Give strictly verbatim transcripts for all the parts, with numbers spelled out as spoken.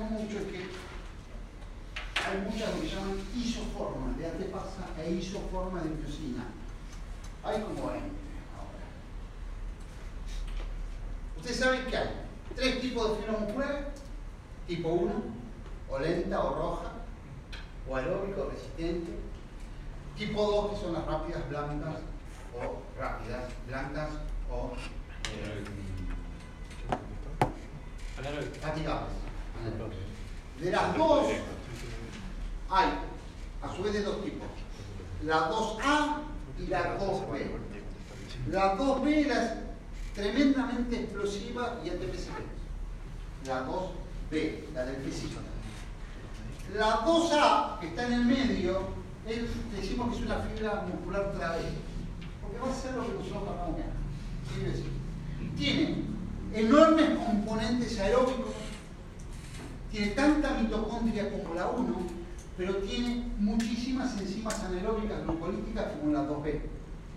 sabemos mucho es que hay muchas que se llaman isoformas de A T P A S A e isoformas de miosina. Hay como veinte ahora. Ustedes saben que hay tres tipos de fibras musculares: tipo uno, o lenta o roja, o aeróbico, resistente; tipo dos, que son las rápidas blancas, o rápidas blancas, o eh, fatigables. De las dos, hay a su vez de dos tipos: la dos A y la dos B. La dos B es tremendamente explosiva y A T P C P. La dos B, la del físico. La dos A, que está en el medio, es, decimos que es una fibra muscular travesti, porque va a ser lo que nosotros llamamos acá. Quiere decir, tiene enormes componentes aeróbicos, tiene tanta mitocondria como la uno, pero tiene muchísimas enzimas anaeróbicas glucolíticas como la dos B.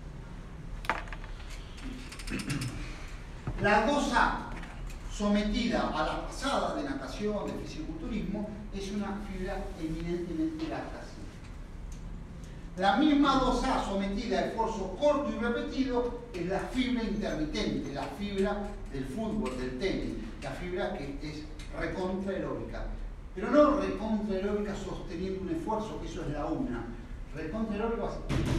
La dos A, sometida a las pasadas de natación, de fisiculturismo, es una fibra eminentemente lactácea. La misma dos A sometida a esfuerzo corto y repetido es la fibra intermitente, la fibra del fútbol, del tenis, la fibra que es recontra aeróbica. Pero no recontra aeróbica sosteniendo un esfuerzo, que eso es la una. Recontra aeróbica,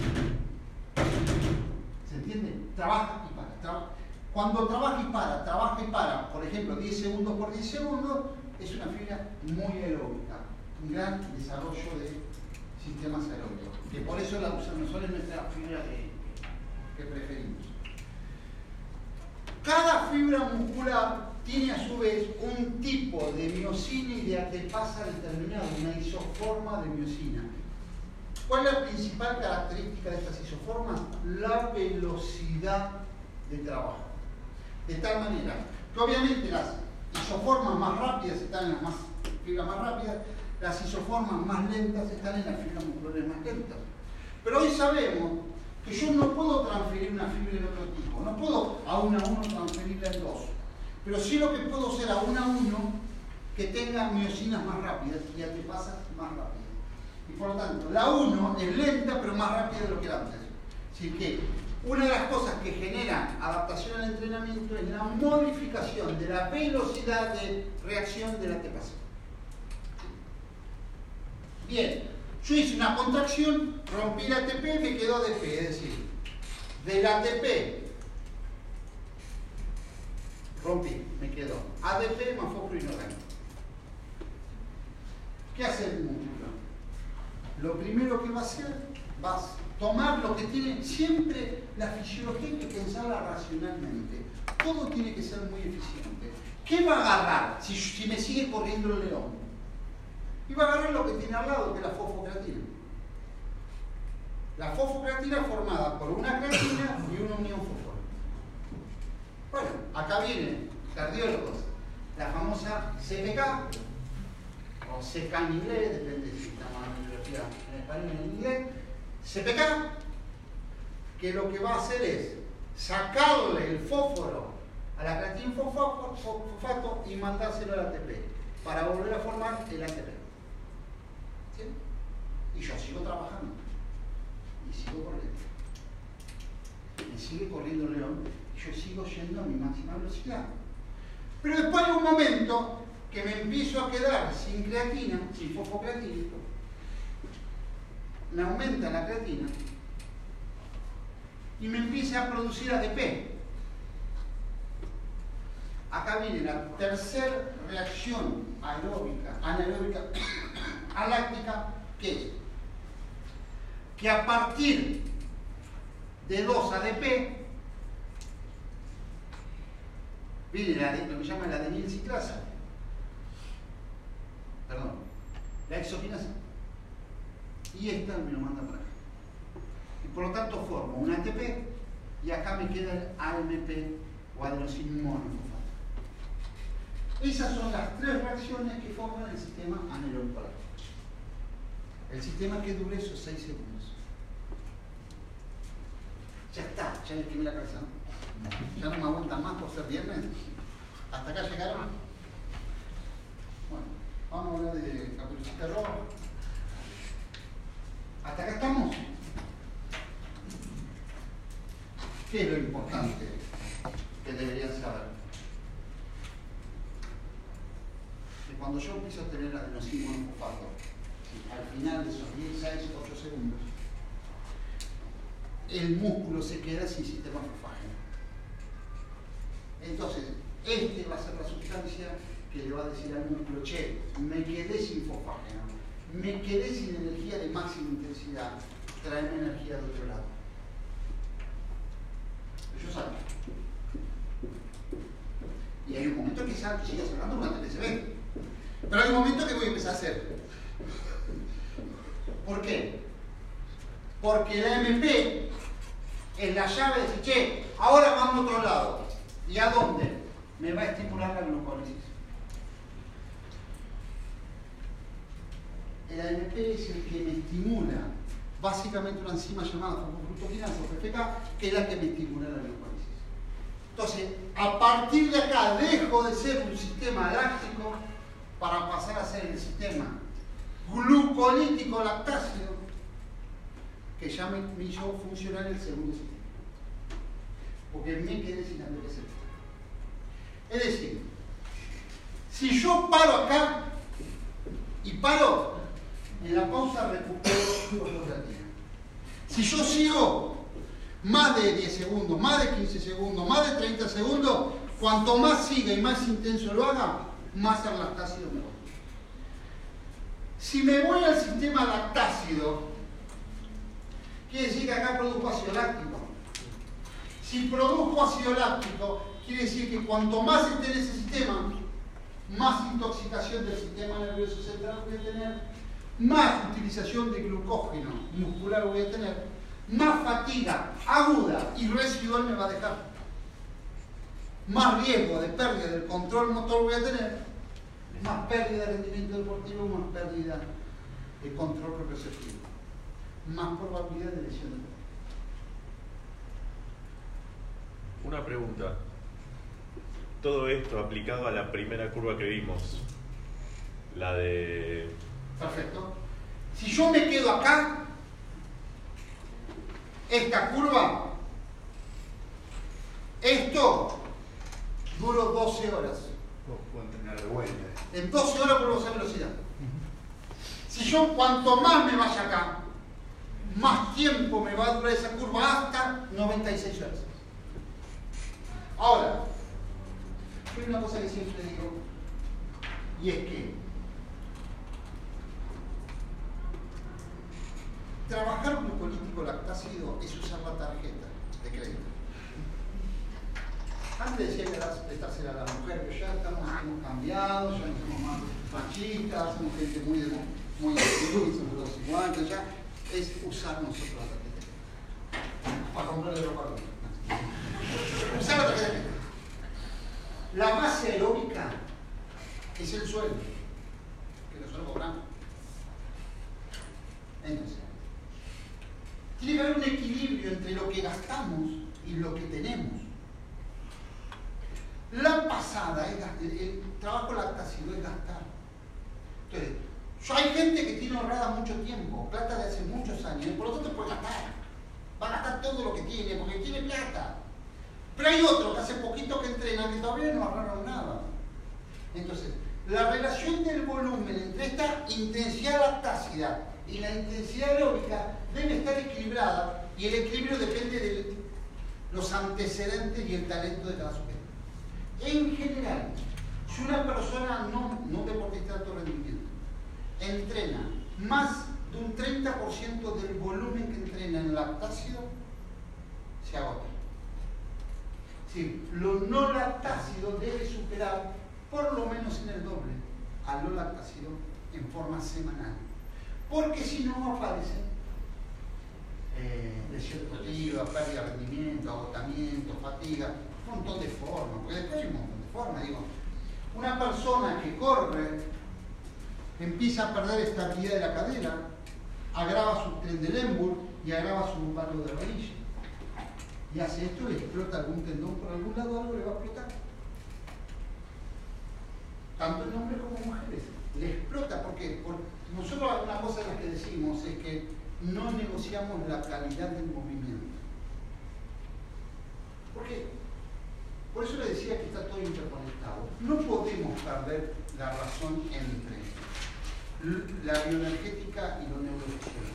¿se entiende? Trabaja y para. Traba. Cuando trabaja y para, trabaja y para, por ejemplo, diez segundos por diez segundos, es una fibra muy aeróbica, un gran desarrollo de sistemas aeróbicos, que por eso la usamos, es nuestra fibra que, que preferimos. Cada fibra muscular tiene a su vez un tipo de miosina y de A T P A S A determinado, una isoforma de miosina. ¿Cuál es la principal característica de estas isoformas? La velocidad de trabajo. De tal manera que obviamente las isoformas más rápidas están en las más, fibras más rápidas, las isoformas más lentas están en las fibras musculares más lentas. Pero hoy sabemos que yo no puedo transferir una fibra en otro tipo, no puedo a una a uno transferirla en dos, pero sí lo que puedo hacer a una a uno que tenga miosinas más rápidas y A T P A S A más rápidas. Y por lo tanto, la uno es lenta pero más rápida de lo que era antes. Así que una de las cosas que genera adaptación al entrenamiento es la modificación de la velocidad de reacción del A T P A S A. Bien, yo hice una contracción, rompí el A T P, me quedó A D P, es decir, del A T P rompí, me quedó A D P más fósforo inorgánico. ¿Qué hace el músculo? Lo primero que va a hacer, va a tomar lo que tiene siempre la fisiología, hay que pensarla racionalmente. Todo tiene que ser muy eficiente. ¿Qué va a agarrar si, si me sigue corriendo el león? Y va a agarrar lo que tiene al lado, que es la fosfocreatina. La fosfocreatina formada por una creatina y una unión fosfórica. Bueno, acá vienen cardiólogos, la famosa C P K, o C K en inglés, depende si estamos en la bibliografía en español o en inglés. C P K, que lo que va a hacer es sacarle el fósforo a la creatina fosfato y mandárselo al A T P para volver a formar el A T P. ¿Sí? Y yo sigo trabajando y sigo corriendo. Me sigue corriendo el león y yo sigo yendo a mi máxima velocidad. Pero después hay un momento que me empiezo a quedar sin creatina, sin fosfocreatina, me aumenta la creatina y me empieza a producir A D P. Acá viene la tercera reacción aeróbica, anaeróbica, aláctica, que es que a partir de dos A D P viene la, lo que se llama la adenilciclasa, perdón, la exoquinasa, y esta me lo manda para acá. Y por lo tanto formo un A T P y acá me queda el A M P o adenosín monofosfato. Esas son las tres reacciones que forman el sistema anaeróbico láctico. El sistema que dure esos seis segundos. Ya está, ya le quemé la cabeza, ¿no? Ya no me aguantan más por ser viernes. ¿Hasta acá llegaron? Bueno, Vamos a hablar de Caperucita Roja. ¿Hasta acá estamos? ¿Qué es lo importante que deberían saber? Que cuando yo empiezo a tener adenosina monofosfato, al final de esos diez, seis, ocho segundos, el músculo se queda sin sistema fosfágeno. Entonces, este va a ser la sustancia que le va a decir al músculo, che, me quedé sin fosfágeno, me quedé sin energía de máxima intensidad, tráeme energía de otro lado. Yo salgo. Y hay un momento que salgo, sigas hablando durante el T C B. Pero hay un momento que voy a empezar a hacer. ¿Por qué? Porque la M P es la llave de decir, che, ahora vamos a otro lado. ¿Y a dónde? Me va a estimular la glucólisis. El A M P es el que me estimula básicamente una enzima llamada fosfoglucokinasa o F K, que es la que me estimula la glucólisis. Entonces, a partir de acá dejo de ser un sistema láctico para pasar a ser el sistema glucolítico lactácido, que ya me, me hizo funcionar el segundo sistema. Porque me quedé sin A M P C. Es decir, si yo paro acá y paro, en la pausa recupero fosfoglucokinasa. Si yo sigo más de diez segundos, más de quince segundos, más de treinta segundos, cuanto más siga y más intenso lo haga, más al lactácido me voy. Si me voy al sistema lactácido, quiere decir que acá produzco ácido láctico. Si produzco ácido láctico, quiere decir que cuanto más esté en ese sistema, más intoxicación del sistema nervioso central voy a tener, más utilización de glucógeno muscular voy a tener, más fatiga aguda y residual me va a dejar, más riesgo de pérdida del control motor voy a tener, más pérdida de rendimiento deportivo, más pérdida de control proprioceptivo, más probabilidad de lesión del cuerpo. Una pregunta. Todo esto aplicado a la primera curva que vimos, la de... Perfecto. Si yo me quedo acá, esta curva, esto duró doce horas. Pueden tener de vuelta. En doce horas vuelvo a esa velocidad. Si yo cuanto más me vaya acá, más tiempo me va a durar esa curva hasta noventa y seis horas. Ahora, hay una cosa que siempre digo, y es que trabajar glucolítico lactácido es usar la tarjeta de crédito. Antes decía que era prestársela a la mujer, pero ya estamos hemos cambiado, ya no somos más machistas, somos gente muy de muy somos los cincuenta, ya es usar nosotros la tarjeta para comprarle ropa a los demás. Usar la tarjeta de crédito. La base aeróbica es el sueldo, que nosotros cobramos. Entonces, tiene que haber un equilibrio entre lo que gastamos y lo que tenemos. La pasada, es el, el trabajo lactácido es gastar. Entonces, yo hay gente que tiene ahorrada mucho tiempo, plata de hace muchos años, y por lo tanto puede gastar. Va a gastar todo lo que tiene, porque tiene plata. Pero hay otros que hace poquito que entrenan que todavía no ahorraron nada. Entonces, la relación del volumen entre esta intensidad lactácida y la intensidad aeróbica debe estar equilibrada, y el equilibrio depende de los antecedentes y el talento de cada sujeto. En general, si una persona no, no deportista de alto rendimiento entrena más de un treinta por ciento del volumen que entrena en lactácido, se agota. Sí, lo no lactácido debe superar por lo menos en el doble a lo lactácido en forma semanal. Porque si no aparecen eh, lesión deportiva, pérdida de rendimiento, agotamiento, fatiga, un montón de formas, porque después hay un montón de formas. Digo, una persona que corre empieza a perder estabilidad de la cadera, agrava su Trendelenburg y agrava su palo de rodilla. Y hace esto y explota algún tendón por algún lado, algo le va a explotar. tanto en hombres como en mujeres. Le explota, porque, porque nosotros una cosa de las que decimos es que no negociamos la calidad del movimiento. ¿Por qué? Por eso le decía que está todo interconectado. No podemos perder la razón entre la bioenergética y lo neurológico.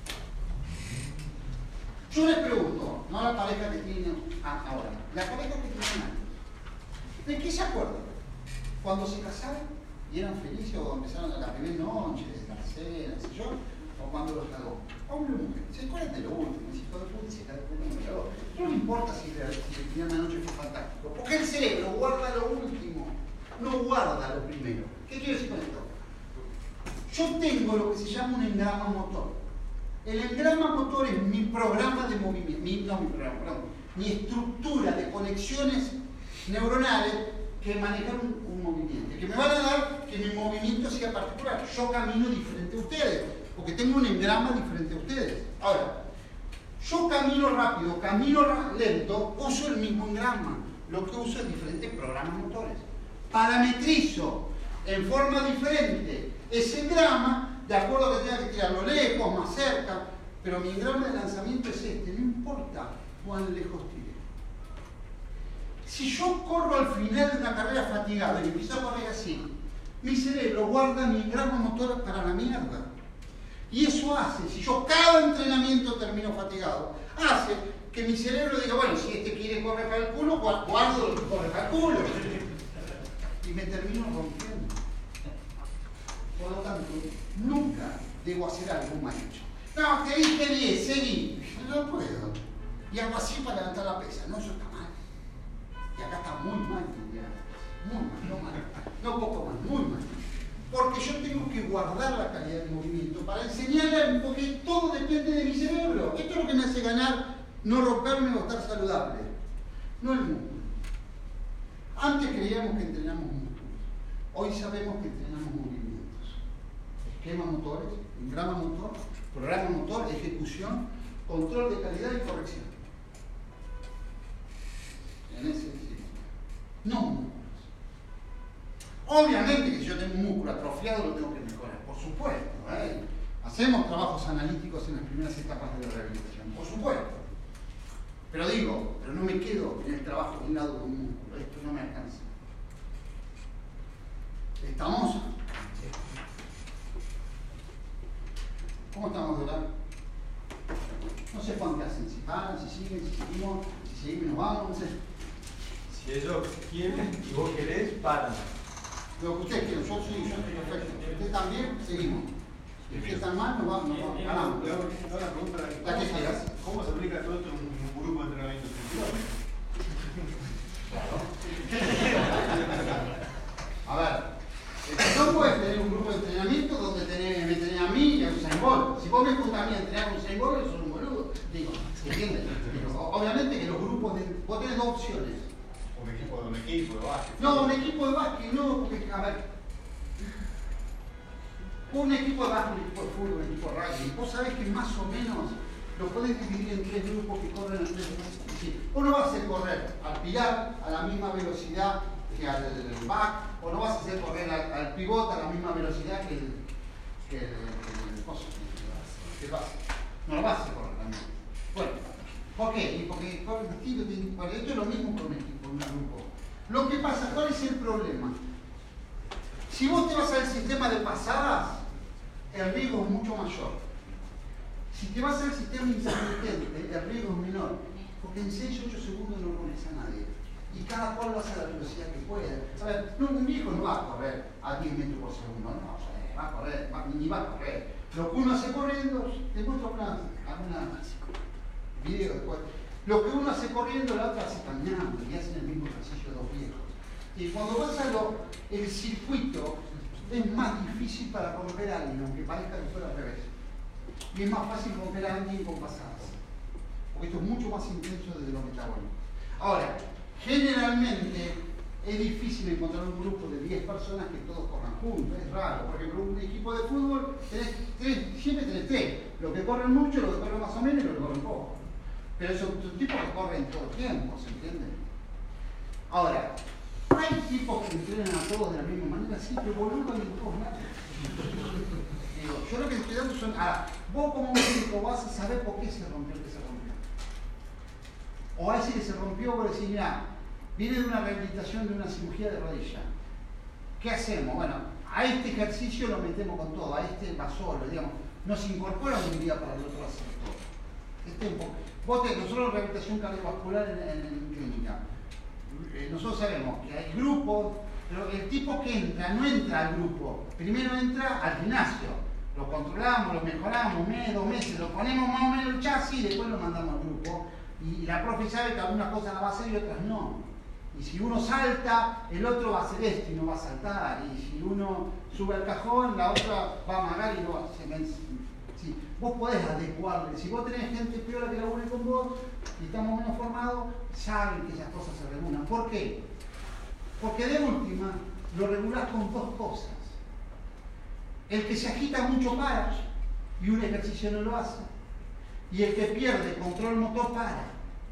Yo les pregunto, no a la pareja que tienen ahora, la pareja que tienen antes, ¿de qué se acuerdan? Cuando se casaron y eran felices o empezaron a la primera noche, la cena, sé yo, o cuando los cagó. Hombre o mujer, se acuerdan de lo último, si hijo de puta se cagó, no le importa si, si el final de la noche fue fantástico, porque el cerebro guarda lo último, no guarda lo primero. ¿Qué quiero decir con esto? Yo tengo lo que se llama un engrama motor. El engrama motor es mi programa de movimiento, mi, no mi programa, perdón, mi estructura de conexiones neuronales que manejan un, un movimiento, que me van a dar que mi movimiento sea particular. Yo camino diferente a ustedes, porque tengo un engrama diferente a ustedes. Ahora, yo camino rápido, camino lento, uso el mismo engrama. Lo que uso es diferentes programas motores. Parametrizo en forma diferente ese engrama de acuerdo a que tenga que tirarlo lejos, más cerca, pero mi engrama de lanzamiento es este, no importa cuán lejos tire. Si yo corro al final de una carrera fatigado y empiezo a correr así, mi cerebro guarda mi engrama motor para la mierda. Y eso hace, si yo cada entrenamiento termino fatigado, hace que mi cerebro diga, bueno, si este quiere correr para el culo, guardo lo que corre para el culo. Y me termino rompiendo. Por lo tanto, nunca debo hacer algo mal hecho. No, te dije diez, seguí. No puedo. Y hago así para levantar la pesa. No, eso está mal. Y acá está muy mal, ya. Muy mal, no mal. No poco mal, muy mal. Porque yo tengo que guardar la calidad del movimiento para enseñarle, porque todo depende de mi cerebro. Esto es lo que me hace ganar, no romperme o estar saludable. No el músculo. Antes creíamos que entrenamos músculos. Hoy sabemos que entrenamos movimientos. Esquemas motores, engrama motor, programa motor, ejecución, control de calidad y corrección. En ese sentido. No músculos. Obviamente que si yo tengo un músculo atrofiado lo tengo que mejorar, por supuesto. ¿eh? Hacemos trabajos analíticos en las primeras etapas de la rehabilitación, por supuesto. Pero digo, pero no me quedo en el trabajo de un lado de un músculo, esto no me alcanza. ¿Estamos? ¿Cómo estamos, verdad? No sé cuánto hacen, si paran, si siguen, si seguimos, si seguimos y nos vamos, no sé. Si ellos quieren y vos querés, paran. Lo que ustedes quieran, yo soy, yo estoy perfecto. Si ustedes también, seguimos. Si ustedes están mal, nos vamos, nos vamos, ganamos. La pregunta La que quieras. ¿Cómo se aplica todo esto en un grupo de entrenamiento? A ver. No puedes tener un grupo de entrenamiento donde tenés, me tenés a mí y a Usain Bolt. Si vos me juntas a mí a entrenar con Usain Bolt, sos un boludo. Digo, ¿entiendes? Obviamente que los grupos de... Vos tenés dos opciones. Un equipo de un equipo de básquet. No, un equipo de básquet no, porque, a ver... Un equipo de básquet, un equipo de fútbol, un equipo de rugby, vos sabés que más o menos lo podés dividir en tres grupos que corren en tres grupos. Es decir, vos no vas a hacer correr al pilar a la misma velocidad que al back, o no vas a hacer correr al, al pivot a la misma velocidad que el, que el, el, el coso, que el base. No lo vas a hacer correr también. Bueno, ¿por qué? Y porque corre distinto, porque esto es lo mismo con un equipo, un grupo. Lo que pasa, ¿cuál es el problema? Si vos te vas al sistema de pasadas, el riesgo es mucho mayor. Si te vas al sistema intermitente, el riesgo es menor, porque en seis a ocho segundos no pones a nadie. Y cada cual va a hacer la velocidad que pueda. A ver, no, un viejo no va a correr a diez metros por segundo, no, o sea, va a correr, va, ni va a correr. Lo que uno hace corriendo, te muestro alguna, alguna video después. Lo que uno hace corriendo, la otra hace caminando, y hacen el mismo ejercicio de dos viejos. Y cuando vas a lo, el circuito, es más difícil para romper a alguien, aunque parezca que fuera al revés. Y es más fácil romper a alguien con pasadas. Porque esto es mucho más intenso desde lo metabólico. Ahora, generalmente es difícil encontrar un grupo de diez personas que todos corran juntos, es raro. Por ejemplo, un equipo de fútbol, tenés tres, siempre tenés tres. Los que corren mucho, los que corren más o menos y los que corren poco. Pero son tipos que corren todo el tiempo, ¿se entiende? Ahora, hay tipos que entrenan a todos de la misma manera, sí, pero boludo hay en todos lados. Digo, yo lo que estoy dando son, ahora, vos como médico vas a saber por qué se rompió el que se rompió. O a ese que se rompió, vos decís, mira, viene de una rehabilitación de una cirugía de rodilla. ¿Qué hacemos? Bueno, a este ejercicio lo metemos con todo, a este va solo, digamos, nos incorpora un día para el otro a hacer todo. Este un poco. Vos te, nosotros rehabilitación cardiovascular en, en, en clínica, eh, nosotros sabemos que hay grupos, pero el tipo que entra, no entra al grupo, primero entra al gimnasio, lo controlamos, lo mejoramos, un mes, dos meses, lo ponemos más o menos el chasis y después lo mandamos al grupo. Y la profe sabe que algunas cosas las va a hacer y otras no. Y si uno salta, el otro va a hacer esto y no va a saltar. Y si uno sube al cajón, la otra va a amagar y no va a hacer. Sí, vos podés adecuarle. Si vos tenés gente peor que labure con vos y estamos menos formados, saben que esas cosas se regulan. ¿Por qué? Porque de última lo regulás con dos cosas. El que se agita mucho para y un ejercicio no lo hace. Y el que pierde control motor para.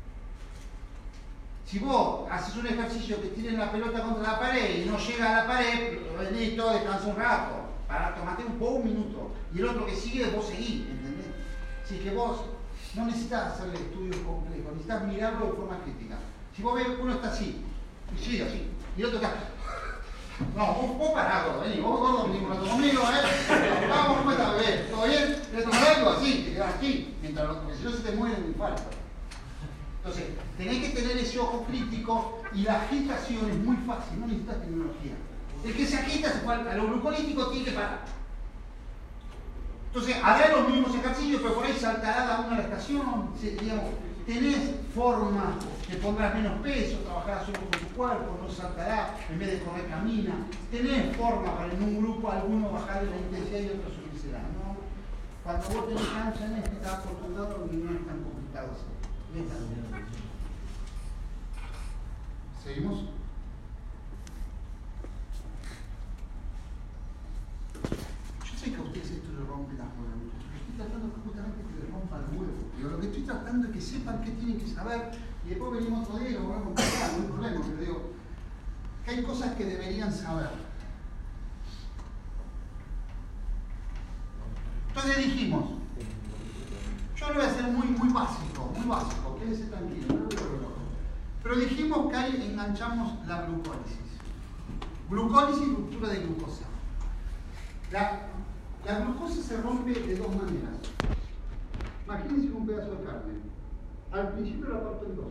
Si vos haces un ejercicio que tires la pelota contra la pared y no llega a la pared, venís todo, descansa un rato, para tomate un poco un minuto. Y el otro que sigue, vos seguís, ¿entendés? Así que vos no necesitas hacerle estudios complejos, necesitas mirarlo de forma crítica. Si vos ves que uno está así, y sigue así, y el otro está. No, vos, vos pará, gordo, vení, vos gordo, venís un rato conmigo, ¿eh? Vamos, ¿cómo estás, bebé? ¿Todo bien? ¿Querés tomar algo? Así, te quedás aquí, mientras los, porque si no se te muere de infarto. Entonces, tenés que tener ese ojo crítico y la agitación es muy fácil, no necesitas tecnología. El que se agita, se fue a lo glucolítico, tiene que parar. Entonces, hará los mismos ejercicios, pero por ahí saltará la una a la estación, digamos, tenés forma, te pondrás menos peso, trabajarás solo con tu cuerpo, no saltará, en vez de correr camina. Tenés forma para en un grupo alguno bajar la intensidad y otro subírsela, ¿no? Cuando vos tenés cancha en este, estás acostumbrado y no es tan complicado así. ¿Seguimos? Yo sé que a ustedes esto les rompe las huevos. Yo estoy tratando justamente que les rompa el huevo. Digo, lo que estoy tratando es que sepan qué tienen que saber y después venimos otro día y lo volvemos a contar, no hay problema, pero digo que hay cosas que deberían saber. Entonces dijimos, yo lo voy a hacer muy, muy básico, muy básico, quédense tranquilos, no lo vuelvo loco. Pero dijimos que ahí enganchamos la glucólisis. Glucólisis y ruptura de glucosa. La, la glucosa se rompe de dos maneras. Imagínense un pedazo de carne. Al principio la parto en dos.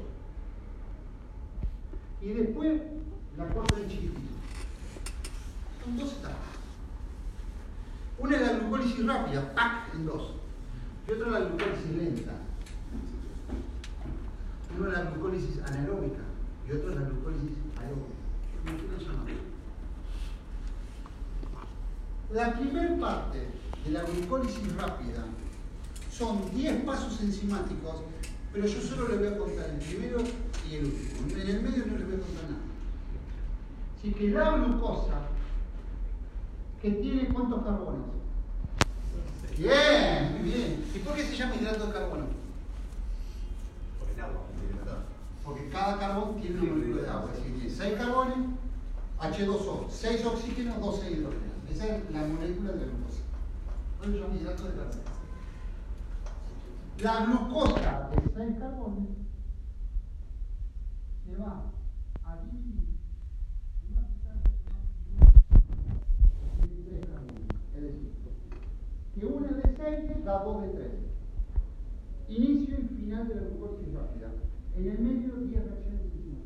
Y después la corto en chiquitito. Son dos etapas. Una es la glucólisis rápida, ¡pac! En dos. Y otra es la glucólisis lenta. Uno es la glucólisis anaeróbica y otro es la glucólisis aeróbica. ¿Cómo se llama? La primera parte de la glucólisis rápida son diez pasos enzimáticos, pero yo solo les voy a contar el primero y el último. En el medio no les voy a contar nada. Así que la glucosa, que tiene ¿cuántos carbones? Bien, muy bien. ¿Y por qué se llama hidrato de carbono? Por el agua. Porque cada carbón tiene una molécula de agua. Es decir, tiene seis carbones, H dos O, seis oxígenos, doce hidrógenos. Esa es la molécula de la glucosa. Por eso se llama hidrato de carbono. La glucosa de seis carbones se va a dividir en una sustancia de tres carbones. Es decir, que una de seis da dos de tres. Inicio y final de la glucólisis rápida. En el medio, diez reacciones enzimáticas.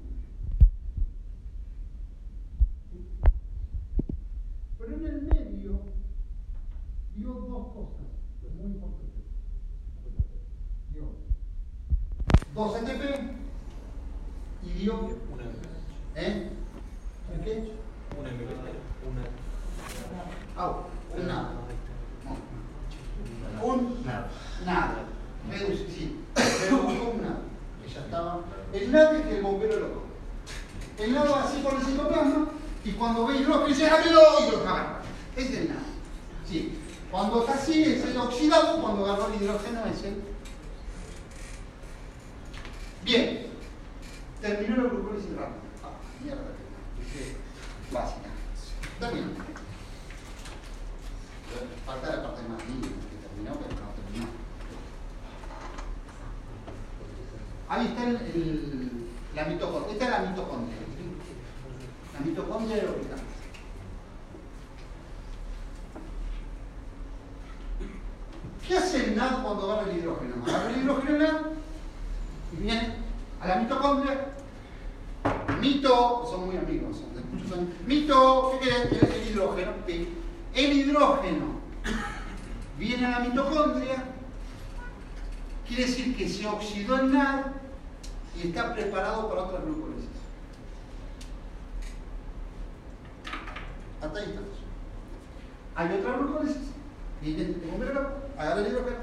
Pero en el medio dio dos cosas muy importantes. Dio dos A T P y dio Una. ¿Eh? ¿El qué? Una M P. Una. Ah, un nada. No. Un nada. Nada. Reduce, sí. Pero buscó un nada. Que ya estaba. El nada es que el bombero lo coge. El nada así por el citoplasma y cuando ve hidrógeno dice ábrelo y lo agarra. Ese es el nada. Sí. Cuando está así es el oxidado, cuando agarró el hidrógeno es el. Bien. Terminó la glucólisis rápida. Ah, mierda. Dice, básica. Termino. Falta la parte más mínima, que terminó, pero no terminó. Ahí está el, el, la mitocondria. Esta es la mitocondria. La mitocondria es lo que está. ¿Qué hace el N A D cuando agarra el hidrógeno? Agarra el hidrógeno N A D y viene a la mitocondria. Mito, son muy amigos, son de muchos años. Mito, ¿qué querés? El, el hidrógeno. El hidrógeno viene a la mitocondria, quiere decir que se oxidó el N A D y está preparado para otra glucólisis. Hasta ahí estamos. Hay otra glucólisis. Viene el bombero loco, agarra el hidrógeno.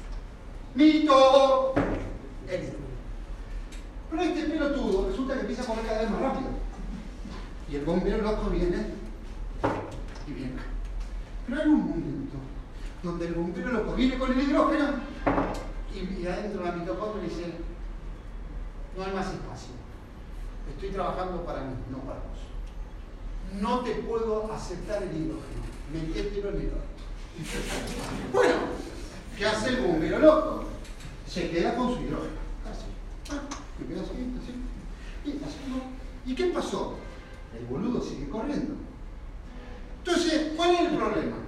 Mito, el hidrógeno. Pero este pelotudo resulta que empieza a correr cada vez más rápido. Y el bombero loco viene y viene. Pero hay un momento donde el bombero loco viene con el hidrógeno y, y adentro de la mitocondria dice: no hay más espacio. Estoy trabajando para mí, no para vos. No te puedo aceptar el hidrógeno. Metételo en el hidrógeno. Bueno, ¿qué hace el bombero loco? Se queda con su hidrógeno. Así. Ah, me queda así, así. Y, así ¿no? ¿Y qué pasó? El boludo sigue corriendo. Entonces, ¿cuál es el problema?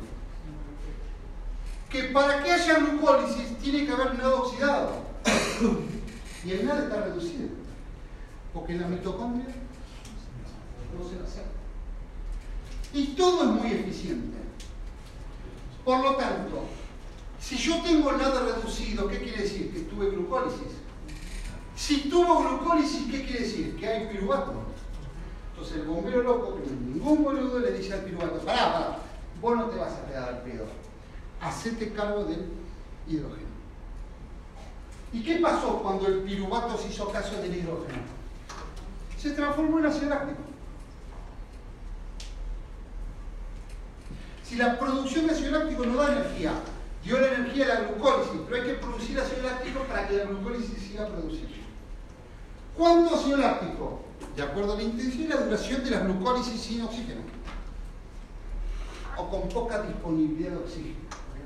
Que para que haya glucólisis tiene que haber N A D oxidado. Y el N A D está reducido. Porque en la mitocondria no se la hace. Y todo es muy eficiente. Por lo tanto, si yo tengo N A D reducido, ¿qué quiere decir? Que tuve glucólisis. Si tuvo glucólisis, ¿qué quiere decir? Que hay piruvato. Entonces el bombero loco, que ningún boludo, le dice al piruvato: pará, pará, vos no te vas a quedar al pedo. Hacete cargo del hidrógeno. ¿Y qué pasó cuando el piruvato se hizo caso del hidrógeno? Se transformó en ácido láctico. Si la producción de ácido láctico no da energía, dio la energía a la glucólisis, pero hay que producir ácido láctico para que la glucólisis siga produciendo. ¿Cuánto ácido láctico? De acuerdo a la intensidad y la duración de la glucólisis sin oxígeno. O con poca disponibilidad de oxígeno.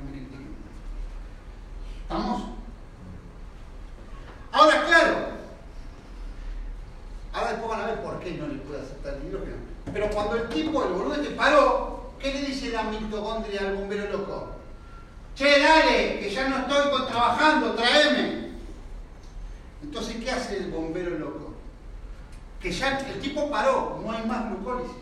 ¿Estamos? Ahora, claro. Ahora después van a ver por qué no le puede aceptar el hidrógeno. Pero cuando el tipo, el boludo, te paró, ¿qué le dice la mitocondria al bombero loco? Che, dale, que ya no estoy trabajando, tráeme. Entonces, ¿qué hace el bombero loco? Que ya el tipo paró, no hay más glucólisis.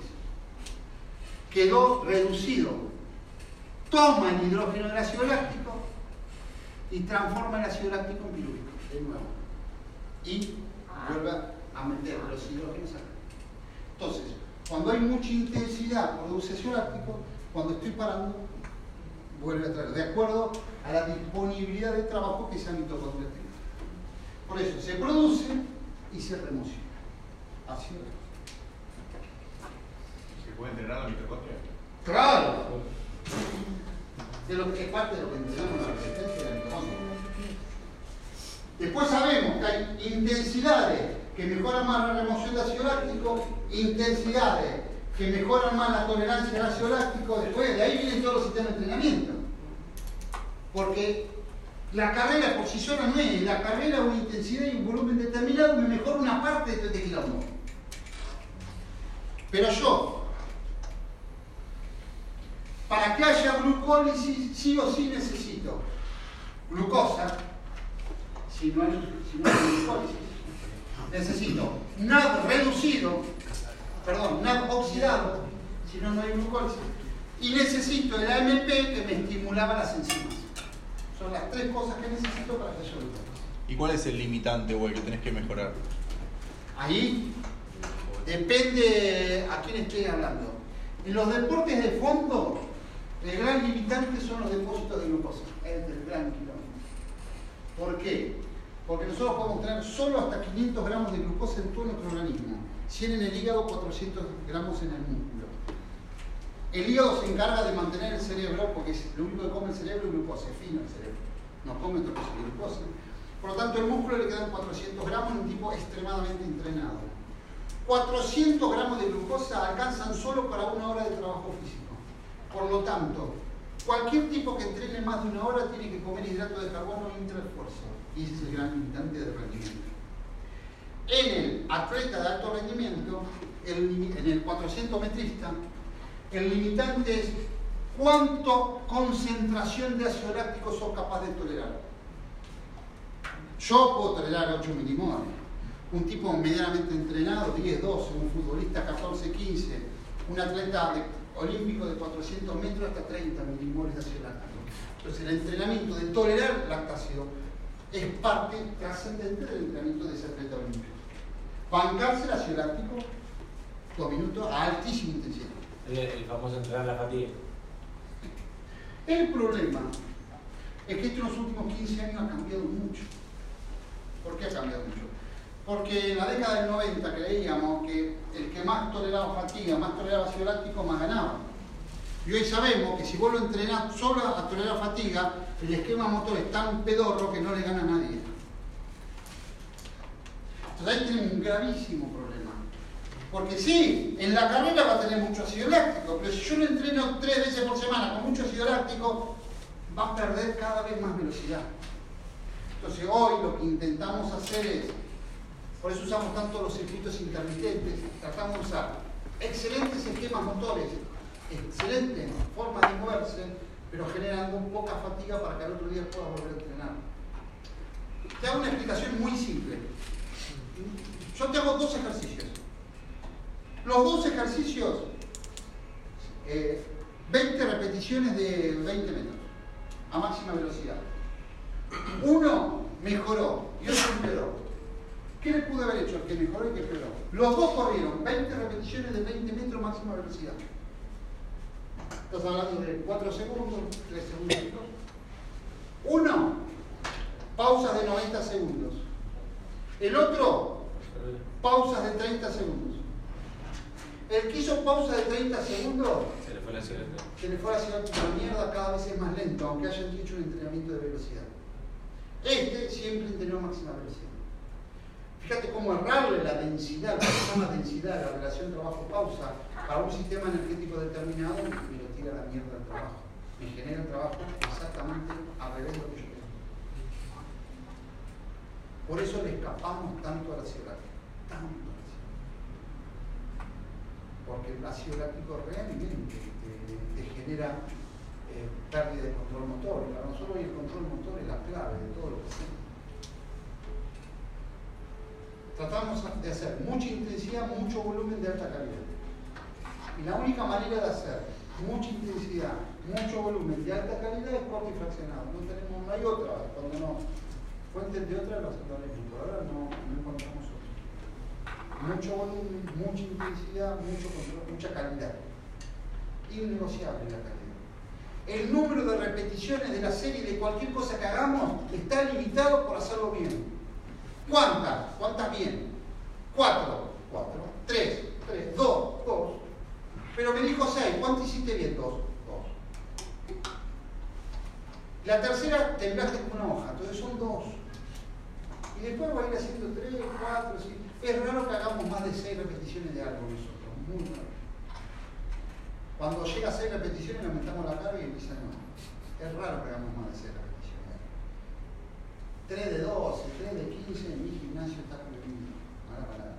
Quedó reducido. Toma el hidrógeno del ácido láctico y transforma el ácido láctico en pirúvico, de nuevo. Y vuelve a meter los hidrógenos acá. Entonces, cuando hay mucha intensidad, produce ácido láctico. Cuando estoy parando, vuelve a traer, de acuerdo a la disponibilidad de trabajo que esa mitocondria tenga. Por eso se produce y se remociona. Así es. ¿Se puede entrenar la mitocondria? ¡Claro! De lo que es parte de lo que entendemos la existencia de la mitocondria. Después sabemos que hay intensidades que mejoran más la remoción de ácido láctico, intensidades que mejoran más la tolerancia al ácido láctico. Después de ahí vienen todos los sistemas de entrenamiento. Porque la carrera por sí sola no es, la carrera una intensidad y un volumen determinado me mejora una parte de este quilombo. Pero yo, para que haya glucólisis, sí o sí necesito glucosa. Si no hay, si no hay glucólisis, necesito N A D reducido, perdón, N A D oxidado, si no, no hay glucólisis. Y necesito el A M P que me estimulaba las enzimas. Son las tres cosas que necesito para que haya glucólisis. ¿Y cuál es el limitante o el que tenés que mejorar? Ahí depende a quién esté hablando. En los deportes de fondo, el gran limitante son los depósitos de glucosa. Es el gran kilómetro. ¿Por qué? Porque nosotros podemos tener solo hasta quinientos gramos de glucosa en todo nuestro organismo. cien en el hígado, cuatrocientos gramos en el músculo. El hígado se encarga de mantener el cerebro, porque es lo único que come el cerebro es glucosa, es fino el cerebro. No come otra cosa que glucosa. Por lo tanto, el músculo le quedan cuatrocientos gramos en un tipo extremadamente entrenado. cuatrocientos gramos de glucosa alcanzan solo para una hora de trabajo físico. Por lo tanto, cualquier tipo que entrene más de una hora tiene que comer hidrato de carbono intraesfuerzo. Y ese es el gran limitante de rendimiento. En el atleta de alto rendimiento, el, en el cuatrocientos metrista, el limitante es cuánto concentración de ácido láctico sos capaz de tolerar. Yo puedo tolerar ocho milimoles. Un tipo medianamente entrenado, diez, doce, un futbolista catorce, quince, un atleta de, olímpico de cuatrocientos metros hasta treinta milimoles de ácido láctico. Entonces el entrenamiento de tolerar lactácido es parte trascendente del entrenamiento de ese atleta olímpico. Bancarse el ácido láctico dos minutos a altísima intensidad. El, el famoso entrenar la fatiga. El problema es que esto en los últimos quince años ha cambiado mucho. ¿Por qué ha cambiado mucho? Porque en la década del noventa creíamos que el que más toleraba fatiga, más toleraba ácido láctico, más ganaba. Y hoy sabemos que si vos lo entrenás solo a tolerar fatiga, el esquema motor es tan pedorro que no le gana a nadie. Entonces ahí tenemos un gravísimo problema. Porque sí, en la carrera va a tener mucho ácido láctico, pero si yo lo entreno tres veces por semana con mucho ácido láctico, va a perder cada vez más velocidad. Entonces hoy lo que intentamos hacer es, por eso usamos tanto los circuitos intermitentes, tratamos de usar excelentes esquemas motores, excelentes formas de moverse, pero generando poca fatiga para que al otro día pueda volver a entrenar. Te hago una explicación muy simple. Yo te hago dos ejercicios. Los dos ejercicios, eh, veinte repeticiones de veinte metros, a máxima velocidad. Uno mejoró y otro empeoró. ¿Qué le pude haber hecho al que mejoró y que empeoró? Los dos corrieron veinte repeticiones de veinte metros máxima velocidad. Estás hablando de cuatro segundos, tres segundos. Uno, pausas de noventa segundos. El otro, pausas de treinta segundos. El que hizo pausa de treinta segundos, Se le fue la ciudad. se le fue a la ciudad de la mierda, cada vez es más lento, aunque hayan hecho un entrenamiento de velocidad. Este siempre entrenó a máxima velocidad. Fíjate cómo errarle la densidad, la persona densidad, la relación trabajo-pausa a un sistema energético determinado me lo tira a la mierda el trabajo. Me genera el trabajo exactamente al revés de lo que yo quiero. Por eso le escapamos tanto a la ácido láctico. Tanto. Porque el ácido láctico realmente te, te genera eh, pérdida de control motor. Para nosotros hoy el control motor es la clave de todo lo que hacemos. Tratamos de hacer mucha intensidad, mucho volumen de alta calidad. Y la única manera de hacer mucha intensidad, mucho volumen de alta calidad es corto y fraccionado. No tenemos, no hay otra. Cuando no fuentes de otra lo aceptaremos. Por ahora no, no encontramos otra. Mucho volumen, mucha intensidad, mucho control, mucha calidad. Innegociable la calidad. El número de repeticiones de la serie de cualquier cosa que hagamos está limitado por hacerlo bien. ¿Cuántas? ¿Cuántas bien? Cuatro. Cuatro. Tres. Tres. Dos. Dos. Pero me dijo seis. ¿Cuánto hiciste bien? Dos. Dos. La tercera temblaste como una hoja. Entonces son dos. Y después va a ir haciendo tres, cuatro, cinco. Es raro que hagamos más de seis repeticiones de algo nosotros. Muy raro. Cuando llega a seis repeticiones le aumentamos la carga y empieza no. Es raro que hagamos más de seis repeticiones. tres de doce, tres de quince en mi gimnasio está prohibido. Mala palabra.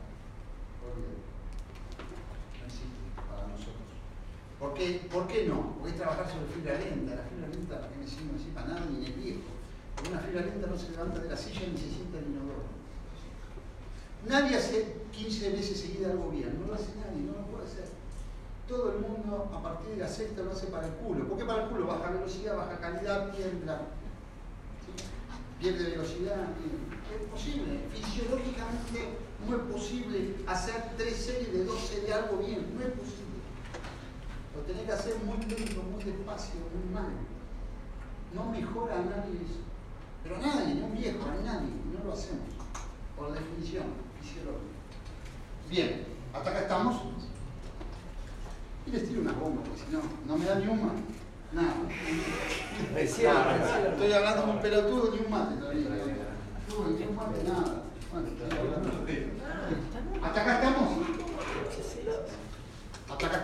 No existe para nosotros. ¿Por qué? ¿Por qué no? Porque es trabajar sobre fibra lenta. La fibra lenta, ¿para qué me sirve? No sirve para nada ni en el viejo. Porque una fibra lenta no se levanta de la silla ni se sienta en el inodoro. Nadie hace quince veces seguida algo bien. No lo hace nadie, no lo puede hacer. Todo el mundo a partir de la sexta lo hace para el culo. ¿Por qué para el culo? Baja velocidad, baja calidad, tiembla. Pierde velocidad. Es posible. Fisiológicamente no es posible hacer tres series de doce de algo bien. No es posible. Lo tenés que hacer muy lento, muy despacio, muy mal. No mejora a nadie eso. Pero nadie, ni un viejo, ni nadie. No lo hacemos. Por definición fisiológica. Bien, hasta acá estamos. Y les tiro una bomba, porque si no, no me da ni un mate. Nada. Recién, Nada. Estoy hablando con un pelotudo, ni un mate todavía. Ni un mate, nada. Bueno, hasta acá estamos.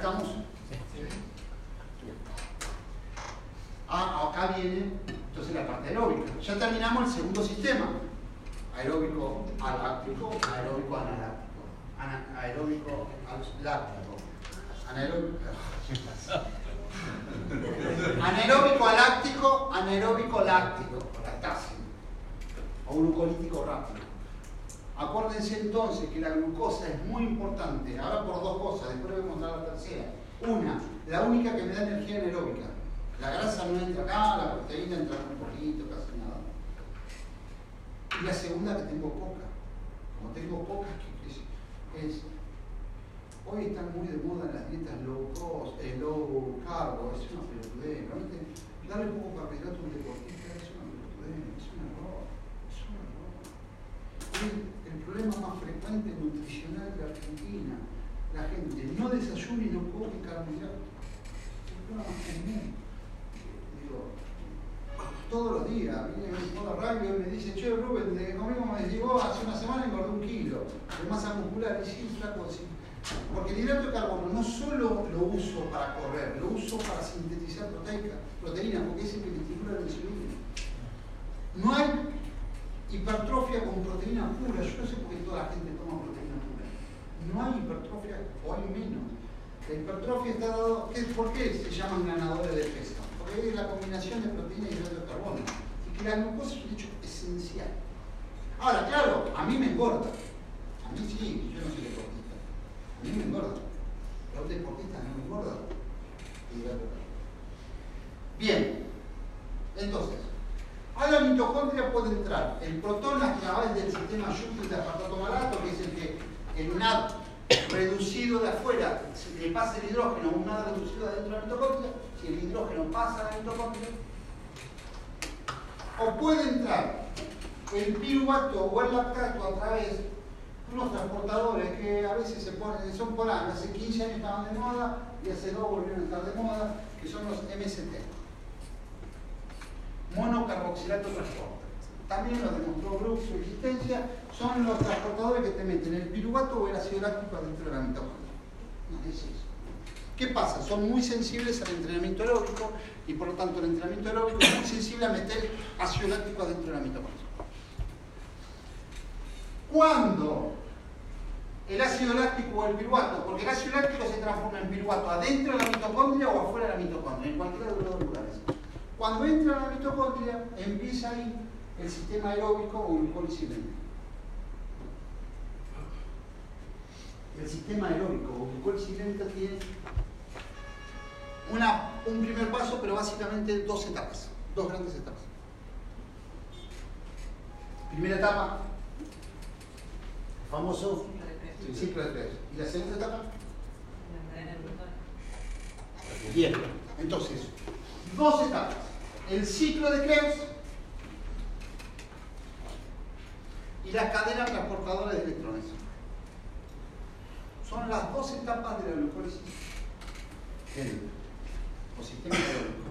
estamos. Ah, acá viene entonces la parte aeróbica. Ya terminamos el segundo sistema. Aeróbico aláctico, aeróbico analáctico. Ana, aeróbico láctico. Anaeróbico. Anaeróbico aláctico, anaeróbico láctico, lactácido. O glucolítico rápido. Acuérdense entonces que la glucosa es muy importante, ahora por dos cosas, después les voy a mostrar la tercera. Una, la única que me da energía anaeróbica. La grasa no entra acá, la proteína entra un poquito, casi nada. Y la segunda, que tengo poca. Como tengo poca, es, es hoy están muy de moda las dietas low cost, eh, low carbo, es una pelotudez. Realmente, darle poco carbohidrato a un deportista es una pelotudez, es un error. Es un error. El, el problema más frecuente nutricional de Argentina, la gente no desayuna y no come carbohidratos. Es el problema más común. Digo, todos los días, viene a la radio y me dice, che, Rubén, de conmigo me llegó hace una semana y engordé un kilo de masa muscular. Y sí, flaco, sí. Porque el hidrato de carbono no solo lo uso para correr, lo uso para sintetizar proteica, proteína, porque es el que me estimula la insulina. No hay hipertrofia con proteína pura. Yo no sé por qué toda la gente toma proteína pura. No hay hipertrofia, o hay menos. La hipertrofia está dado. ¿Por qué se llaman ganadores de peso? Porque es la combinación de proteína y hidrato de carbono. Y que la glucosa es un hecho esencial. Ahora, claro, a mí me engorda. A mí sí, yo no soy deportista. A mí me engorda. Los deportistas no me engordan. Bien. Entonces, a la mitocondria puede entrar el protón a través del sistema Schuppel de aspartato malato, que es el que en un N A D reducido de afuera se le pasa el hidrógeno a un N A D reducido adentro de la mitocondria. Si el hidrógeno pasa a la mitocondria, o puede entrar el piruvato o el lactato a través de unos transportadores que a veces se ponen, son por años, hace quince años estaban de moda y hace dos volvieron a estar de moda, que son los M C T, monocarboxilato transporte. También lo demostró Brooks su existencia, son los transportadores que te meten el piruvato o el ácido láctico dentro de la mitocondria. No es eso. ¿Qué pasa? Son muy sensibles al entrenamiento aeróbico y por lo tanto el entrenamiento aeróbico es muy sensible a meter ácido láctico dentro de la mitocondria. Cuando el ácido láctico o el piruvato, porque el ácido láctico se transforma en piruvato adentro de la mitocondria o afuera de la mitocondria, en cualquiera de los dos lugares. Cuando entra a la mitocondria, empieza ahí el sistema aeróbico o glucólisis-lenta. El sistema aeróbico o glucólisis-lenta tiene una, un primer paso, pero básicamente dos etapas, dos grandes etapas. Primera etapa, famoso ciclo de Krebs. ¿Y la segunda etapa? Bien, entonces, dos etapas. El ciclo de Krebs y la cadena transportadora de electrones. Son las dos etapas de la glucólisis del o sistema aeróbico.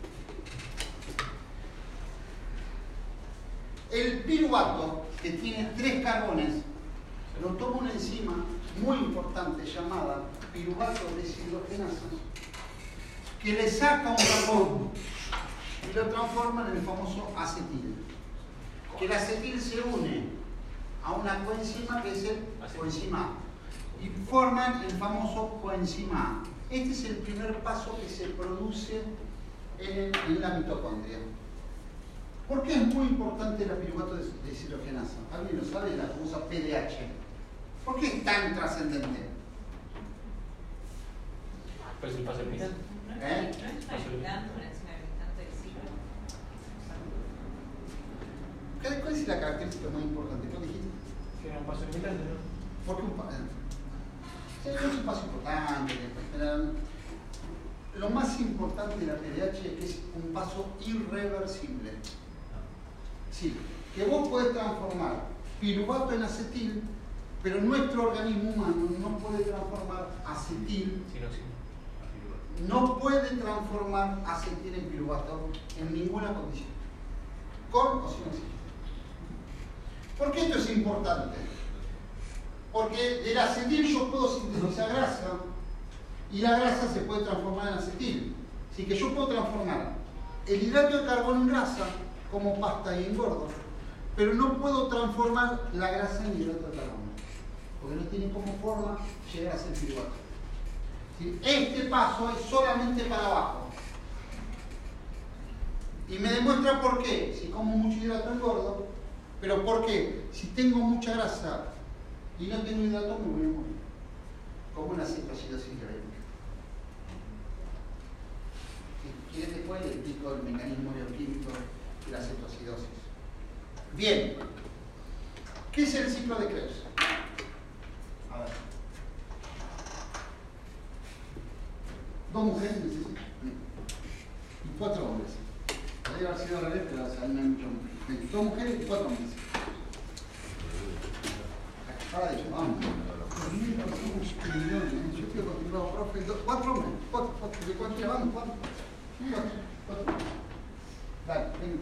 El piruvato, que tiene tres carbones, lo toma una enzima muy importante llamada piruvato deshidrogenasa, que le saca un carbón y lo transforma en el famoso acetil. Que el acetil se une a una coenzima que es el coenzima A y forman el famoso coenzima A. Este es el primer paso que se produce en, en la mitocondria. ¿Por qué es muy importante la piruvato deshidrogenasa? ¿Alguien lo sabe? La famosa P D H. ¿Por qué es tan trascendente? Pues el paso limitante. ¿Eh? ¿Cuál es la característica más importante? ¿Qué dijiste? Que era un paso limitante, ¿no? ¿Por qué un paso? Sí, es un paso importante. Lo más importante de la P D H es que es un paso irreversible. Sí, que vos podés transformar piruvato en acetil, pero nuestro organismo humano no puede transformar acetil. Sí, no, sí. No puede transformar acetil en piruvato en ninguna condición, con o sin oxígeno. ¿Por qué esto es importante? Porque del acetil yo puedo sintetizar grasa Y la grasa se puede transformar en acetil. Así que yo puedo transformar el hidrato de carbono en grasa como pasta y engordo, pero no puedo transformar la grasa en hidrato de carbono, porque no tiene como forma llegar a ser piruvato. ¿Sí? Este paso es solamente para abajo. Y me demuestra por qué. Si como mucho hidrato engordo, pero por qué. Si tengo mucha grasa y no tengo hidrato, me voy a morir. Como una cetoacidosis diabética. Si quieres después le explico el mecanismo bioquímico de la cetoacidosis. Bien. ¿Qué es el ciclo de Krebs? A ver. Dos mujeres necesitan. Y cuatro hombres. Podría haber sido al revés, pero o sea, no hay mucho. Dos mujeres y cuatro hombres. Ahora dicho, vamos. Yo quiero continuar, profe. Cuatro hombres. Cuatro, cuatro. ¿De cuánto llevamos? Cuatro. Cuatro. Cuatro. Dale, venga.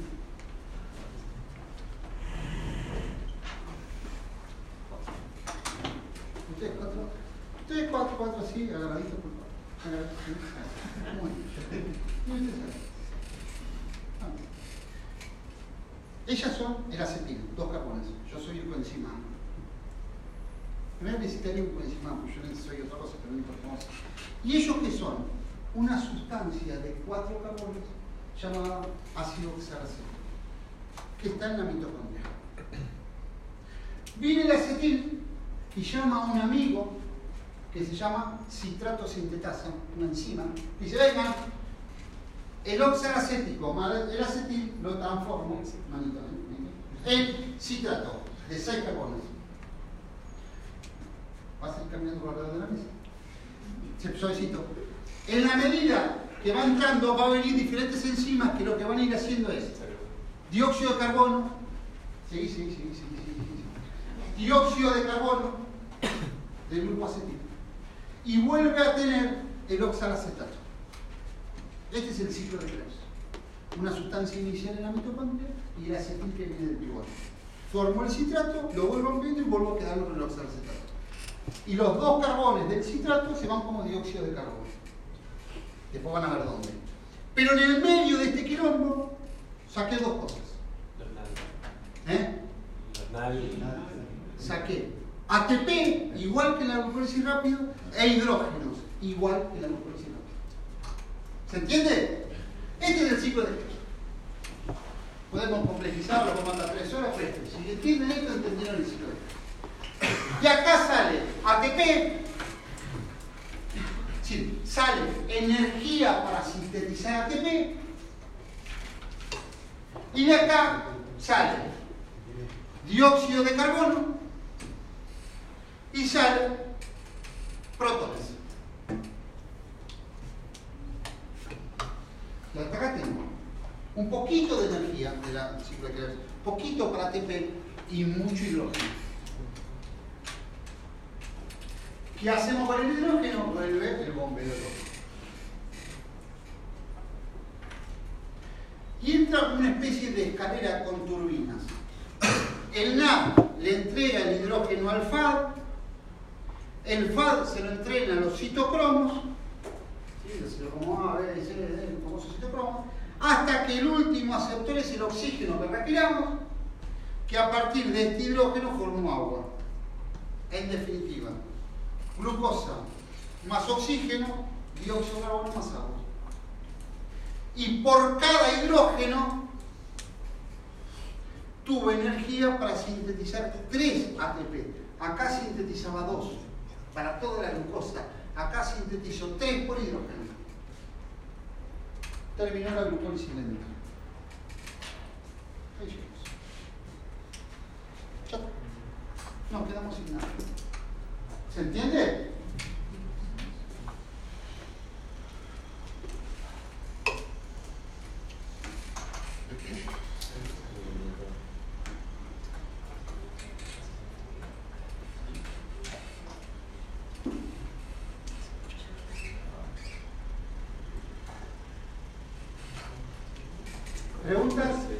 Ustedes cuatro. Ustedes cuatro, cuatro así, agarraditos por favor. Muy bien. Ellas son el acetil, dos carbones. Yo soy el coenzima. Primero necesitaría un coenzima, porque yo soy otra cosa, pero no importa. ¿Y ellos qué son? Una sustancia de cuatro carbones llamada ácido oxalacético, que está en la mitocondria. Viene el acetil y llama a un amigo que se llama citrato sintetasa, una enzima, y dice, venga, el oxalacético más el acetil lo transformo manito, en citrato de seis carbones. ¿Vas a ir cambiando por alrededor de la mesa? Suavecito. En la medida que va entrando, va a venir diferentes enzimas que lo que van a ir haciendo es dióxido de carbono, sí, sí, sí, sí, sí, sí. dióxido de carbono del grupo acetil. Y vuelve a tener el oxalacetato. Este es el ciclo de Krebs. Una sustancia inicial en la mitocondria y el acetil que viene del piruvato. Formo el citrato, lo voy rompiendo y vuelvo a quedarme con el oxalacetato. Y los dos carbones del citrato se van como dióxido de carbono. Después van a ver dónde. Pero en el medio de este quilombo saqué dos cosas. ¿Eh? Saqué A T P, igual que la glucólisis rápido, e hidrógenos, igual que la glucólisis rápido. ¿Se entiende? Este es el ciclo de Krebs. Podemos complejizarlo, podemos mandar tres horas, pero si entienden esto, entendieron el ciclo de Krebs. Y acá sale A T P, sí, sale energía para sintetizar A T P, y de acá sale dióxido de carbono y sale protones. Y hasta acá tengo un poquito de energía de la ciclo de Krebs, poquito para A T P y mucho hidrógeno. ¿Qué hacemos con el hidrógeno? Vuelve el bombero rojo. Y entra una especie de escalera con turbinas. El N A D le entrega el hidrógeno al F A D, el F A D se lo entrega a los citocromos, ¿sí? Los citocromos A, B, C, D, el famoso citocromo, hasta que el último aceptor es el oxígeno que respiramos, que a partir de este hidrógeno formó agua. En definitiva, glucosa más oxígeno, dióxido de carbono más agua. Y por cada hidrógeno tuve energía para sintetizar tres A T P. Acá sintetizaba dos para toda la glucosa. Acá sintetizo tres por hidrógeno. Terminó la glucólisis lenta. Ahí llegamos. Ya está. Nos quedamos sin nada. ¿Se entiende? ¿Preguntas?